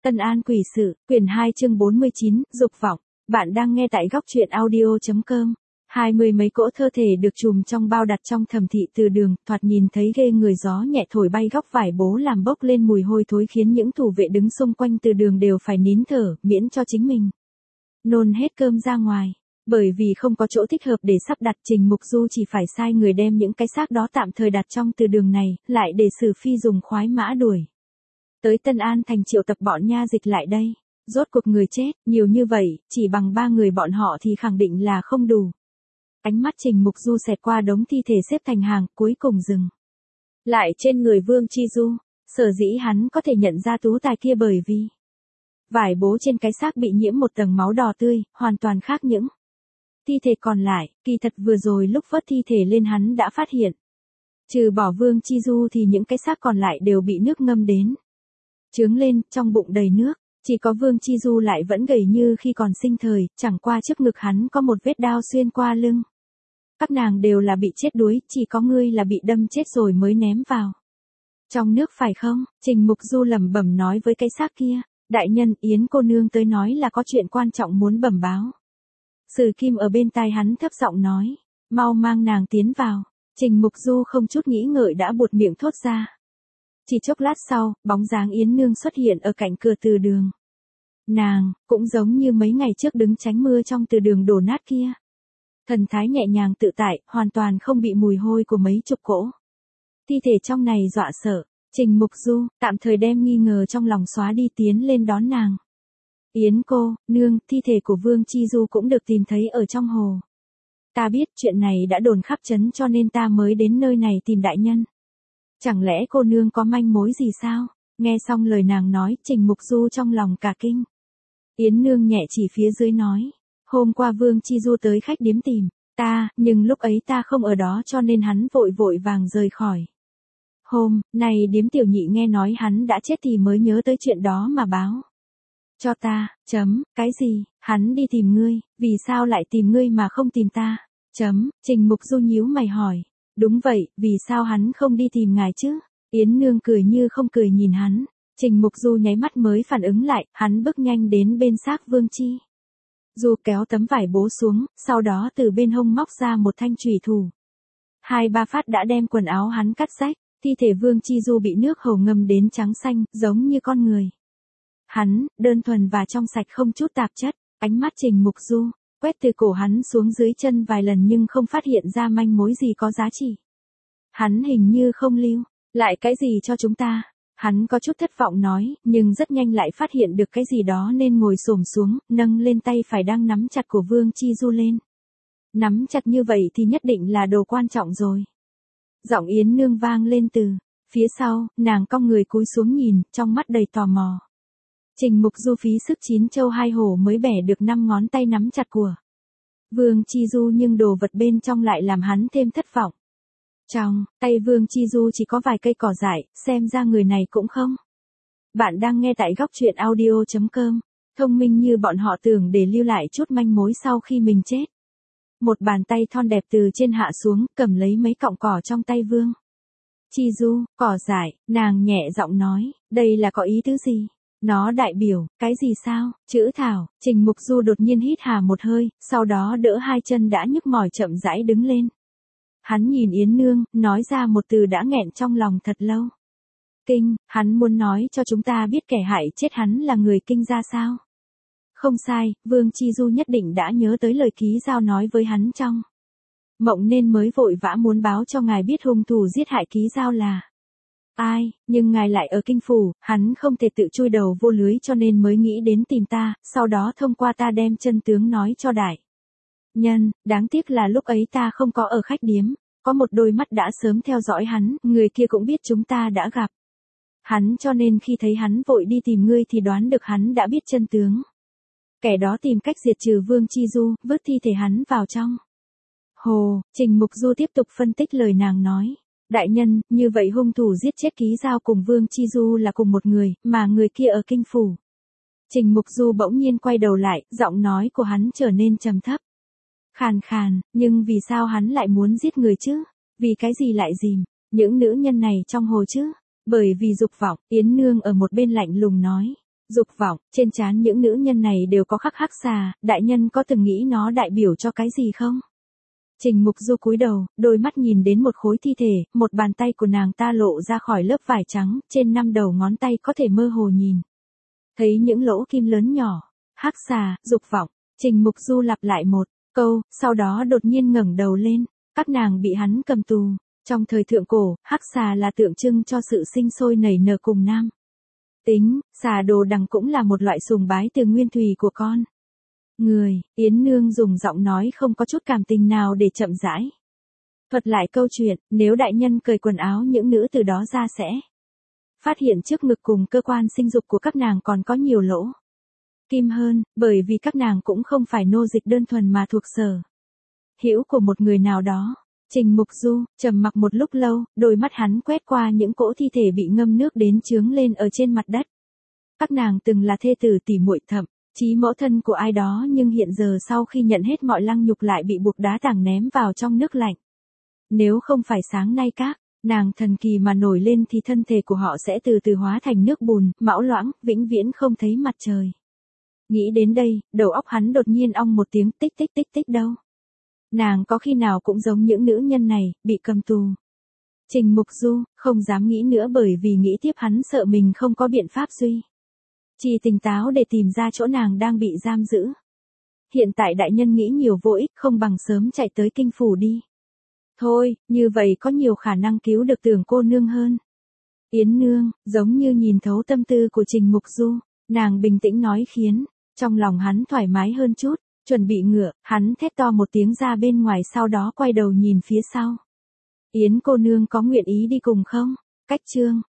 Tân An Quỷ Sự, quyển 2 chương 49, Dục Vọng. Bạn đang nghe tại góc truyện audio.com. 20 mấy cỗ thơ thể được trùm trong bao đặt trong thẩm thị từ đường, thoạt nhìn thấy ghê người, gió nhẹ thổi bay góc vải bố làm bốc lên mùi hôi thối khiến những thủ vệ đứng xung quanh từ đường đều phải nín thở, miễn cho chính mình nôn hết cơm ra ngoài. Bởi vì không có chỗ thích hợp để sắp đặt, Trình Mục Du chỉ phải sai người đem những cái xác đó tạm thời đặt trong từ đường này, lại để Sử Phi dùng khoái mã đuổi tới Tân An thành triệu tập bọn nha dịch lại đây. Rốt cuộc người chết, nhiều như vậy, chỉ bằng 3 người bọn họ thì khẳng định là không đủ. Ánh mắt Trình Mục Du xẹt qua đống thi thể xếp thành hàng, cuối cùng dừng lại trên người Vương Chi Du. Sở dĩ hắn có thể nhận ra tú tài kia bởi vì vải bố trên cái xác bị nhiễm một tầng máu đỏ tươi, hoàn toàn khác những thi thể còn lại. Kỳ thật vừa rồi lúc vớt thi thể lên hắn đã phát hiện, trừ bỏ Vương Chi Du thì những cái xác còn lại đều bị nước ngâm đến chướng lên, trong bụng đầy nước. Chỉ có Vương Chi Du lại vẫn gầy như khi còn sinh thời, chẳng qua trước ngực hắn có một vết đao xuyên qua lưng. Các nàng đều là bị chết đuối, chỉ có ngươi là bị đâm chết rồi mới ném vào trong nước phải không? Trình Mục Du lẩm bẩm nói với cái xác kia. Đại nhân, Yến cô nương tới nói là có chuyện quan trọng muốn bẩm báo. Sử Kim ở bên tai hắn thấp giọng nói, mau mang nàng tiến vào. Trình Mục Du không chút nghĩ ngợi đã buột miệng thốt ra. Chỉ chốc lát sau, bóng dáng Yến nương xuất hiện ở cạnh cửa từ đường. Nàng, cũng giống như mấy ngày trước đứng tránh mưa trong từ đường đổ nát kia. Thần thái nhẹ nhàng tự tại, hoàn toàn không bị mùi hôi của mấy chục cỗ thi thể trong này dọa sợ. Trình Mục Du, tạm thời đem nghi ngờ trong lòng xóa đi, tiến lên đón nàng. Yến cô, nương, thi thể của Vương Chi Du cũng được tìm thấy ở trong hồ. Ta biết chuyện này đã đồn khắp trấn cho nên ta mới đến nơi này tìm đại nhân. Chẳng lẽ cô nương có manh mối gì sao? Nghe xong lời nàng nói, Trình Mục Du trong lòng cả kinh. Yến nương nhẹ chỉ phía dưới nói, hôm qua Vương Chi Du tới khách điếm tìm ta, nhưng lúc ấy ta không ở đó cho nên hắn vội vội vàng rời khỏi. Hôm nay điếm tiểu nhị nghe nói hắn đã chết thì mới nhớ tới chuyện đó mà báo cho ta. Cái gì? Hắn đi tìm ngươi, vì sao lại tìm ngươi mà không tìm ta? Trình Mục Du nhíu mày hỏi. Đúng vậy, vì sao hắn không đi tìm ngài chứ? Yến nương cười như không cười nhìn hắn. Trình Mục Du nháy mắt mới phản ứng lại, hắn bước nhanh đến bên xác Vương Chi Du, kéo tấm vải bố xuống, sau đó từ bên hông móc ra một thanh chùy thủ. 2-3 phát đã đem quần áo hắn cắt rách. Thi thể Vương Chi Du bị nước hồ ngâm đến trắng xanh, giống như con người. Hắn, đơn thuần và trong sạch không chút tạp chất. Ánh mắt Trình Mục Du quét từ cổ hắn xuống dưới chân vài lần nhưng không phát hiện ra manh mối gì có giá trị. Hắn hình như không lưu lại cái gì cho chúng ta. Hắn có chút thất vọng nói, nhưng rất nhanh lại phát hiện được cái gì đó nên ngồi xổm xuống, nâng lên tay phải đang nắm chặt của Vương Chi Du lên. Nắm chặt như vậy thì nhất định là đồ quan trọng rồi. Giọng Yến nương vang lên từ phía sau, nàng cong người cúi xuống nhìn, trong mắt đầy tò mò. Trình Mục Du phí sức 9 châu 2 hổ mới bẻ được 5 ngón tay nắm chặt của Vương Chi Du, nhưng đồ vật bên trong lại làm hắn thêm thất vọng. Trong tay Vương Chi Du chỉ có vài cây cỏ dại, xem ra người này cũng không. Bạn đang nghe tại góc truyện audio.com. Thông minh như bọn họ tưởng để lưu lại chút manh mối sau khi mình chết. Một bàn tay thon đẹp từ trên hạ xuống, cầm lấy mấy cọng cỏ trong tay Vương Chi Du. Cỏ dại, nàng nhẹ giọng nói, đây là có ý tứ gì? Nó đại biểu cái gì sao? Chữ thảo. Trình Mục Du đột nhiên hít hà một hơi, sau đó đỡ hai chân đã nhức mỏi chậm rãi đứng lên. Hắn nhìn Yến nương, nói ra một từ đã nghẹn trong lòng thật lâu. Kinh. Hắn muốn nói cho chúng ta biết kẻ hại chết hắn là người Kinh ra sao? Không sai, Vương Chi Du nhất định đã nhớ tới lời ký giao nói với hắn trong mộng nên mới vội vã muốn báo cho ngài biết hung thủ giết hại ký giao là ai, nhưng ngài lại ở Kinh phủ, hắn không thể tự chui đầu vô lưới cho nên mới nghĩ đến tìm ta, sau đó thông qua ta đem chân tướng nói cho đại nhân. Đáng tiếc là lúc ấy ta không có ở khách điếm, có một đôi mắt đã sớm theo dõi hắn, người kia cũng biết chúng ta đã gặp hắn cho nên khi thấy hắn vội đi tìm ngươi thì đoán được hắn đã biết chân tướng. Kẻ đó tìm cách diệt trừ Vương Chi Du, vứt thi thể hắn vào trong hồ. Trình Mục Du tiếp tục phân tích lời nàng nói. Đại nhân, như vậy hung thủ giết chết ký giao cùng Vương Chi Du là cùng một người, mà người kia ở Kinh phủ. Trình Mục Du bỗng nhiên quay đầu lại, giọng nói của hắn trở nên trầm thấp. Khàn khàn, nhưng vì sao hắn lại muốn giết người chứ? Vì cái gì lại dìm những nữ nhân này trong hồ chứ? Bởi vì dục vọng. Yến nương ở một bên lạnh lùng nói. Dục vọng, trên trán những nữ nhân này đều có khắc hắc xà, đại nhân có từng nghĩ nó đại biểu cho cái gì không? Trình Mục Du cúi đầu, đôi mắt nhìn đến một khối thi thể, một bàn tay của nàng ta lộ ra khỏi lớp vải trắng, trên 5 đầu ngón tay có thể mơ hồ nhìn. Thấy những lỗ kim lớn nhỏ, hắc xà, dục vọng, Trình Mục Du lặp lại một câu, sau đó đột nhiên ngẩng đầu lên, các nàng bị hắn cầm tù. Trong thời thượng cổ, hắc xà là tượng trưng cho sự sinh sôi nảy nở cùng nam tính, xà đồ đằng cũng là một loại sùng bái từ nguyên thủy của con người. Yến Nương dùng giọng nói không có chút cảm tình nào để chậm rãi thuật lại câu chuyện, nếu đại nhân cởi quần áo những nữ từ đó ra sẽ phát hiện trước ngực cùng cơ quan sinh dục của các nàng còn có nhiều lỗ kim hơn, bởi vì các nàng cũng không phải nô dịch đơn thuần mà thuộc sở hữu của một người nào đó. Trình Mục Du trầm mặc một lúc lâu, đôi mắt hắn quét qua những cỗ thi thể bị ngâm nước đến chướng lên ở trên mặt đất. Các nàng từng là thê tử tỉ muội, thậm chí mẫu thân của ai đó, nhưng hiện giờ sau khi nhận hết mọi lăng nhục lại bị buộc đá tảng ném vào trong nước lạnh. Nếu không phải sáng nay các nàng thần kỳ mà nổi lên thì thân thể của họ sẽ từ từ hóa thành nước bùn, mão loãng, vĩnh viễn không thấy mặt trời. Nghĩ đến đây, đầu óc hắn đột nhiên ong một tiếng tích tích tích tích đâu. Nàng có khi nào cũng giống những nữ nhân này, bị cầm tù. Trình Mục Du không dám nghĩ nữa, bởi vì nghĩ tiếp hắn sợ mình không có biện pháp duy trì tỉnh táo để tìm ra chỗ nàng đang bị giam giữ. Hiện tại đại nhân nghĩ nhiều vô ích, không bằng sớm chạy tới kinh phủ đi. Thôi, như vậy có nhiều khả năng cứu được Tưởng cô nương hơn. Yến Nương giống như nhìn thấu tâm tư của Trình Mục Du, nàng bình tĩnh nói khiến trong lòng hắn thoải mái hơn chút. Chuẩn bị ngựa, hắn thét to một tiếng ra bên ngoài, sau đó quay đầu nhìn phía sau. Yến cô nương có nguyện ý đi cùng không? Cách chương